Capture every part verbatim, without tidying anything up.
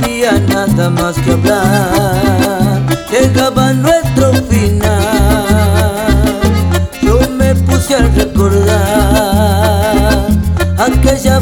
había nada más que hablar, llegaba nuestro final. Yo me puse a recordar aquella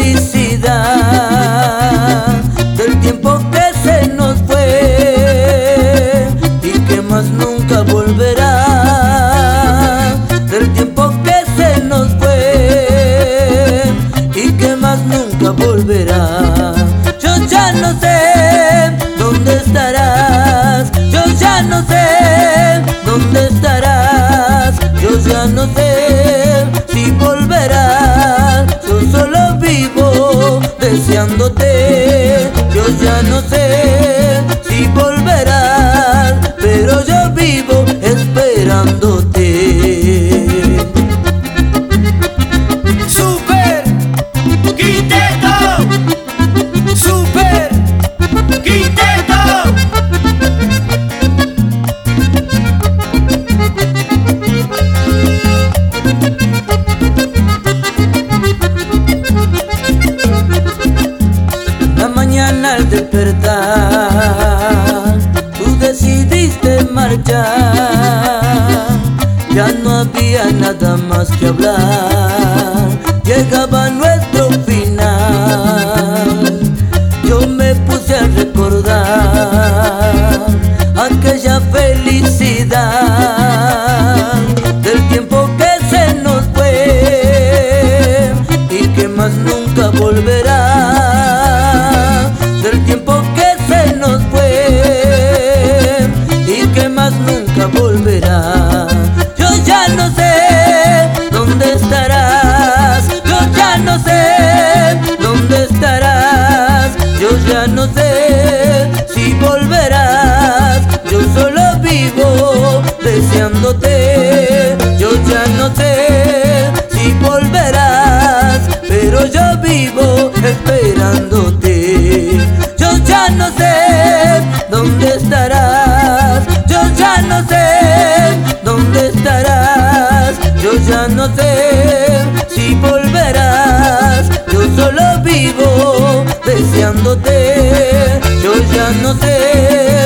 felicidad del tiempo que se nos fue y que más nunca volverá, del tiempo que se nos fue y que más nunca volverá. Yo ya no sé dónde estarás, yo ya no sé dónde estarás, yo ya no sé si volverás. Yo solo vivo deseándote, yo ya no sé si volverás, pero yo vivo esperándote. Super Quinteto, Super Quinteto. La mañana al despertar, tú decidiste marchar. Ya no había nada más que hablar, llegaba nuestro final. Yo me puse a recordar aquella felicidad del tiempo que se nos fue y que más nunca volverá, del tiempo que se nos fue y que más nunca volverá. Yo ya no sé dónde estarás, yo ya no sé dónde estarás, yo ya no sé si volverás. Yo solo vivo deseándote, yo ya no sé si volverás, pero yo vivo esperándote. Yo ya no sé dónde estarás, yo ya no sé dónde estarás, yo ya no sé si volverás. Yo solo vivo deseándote, yo ya no sé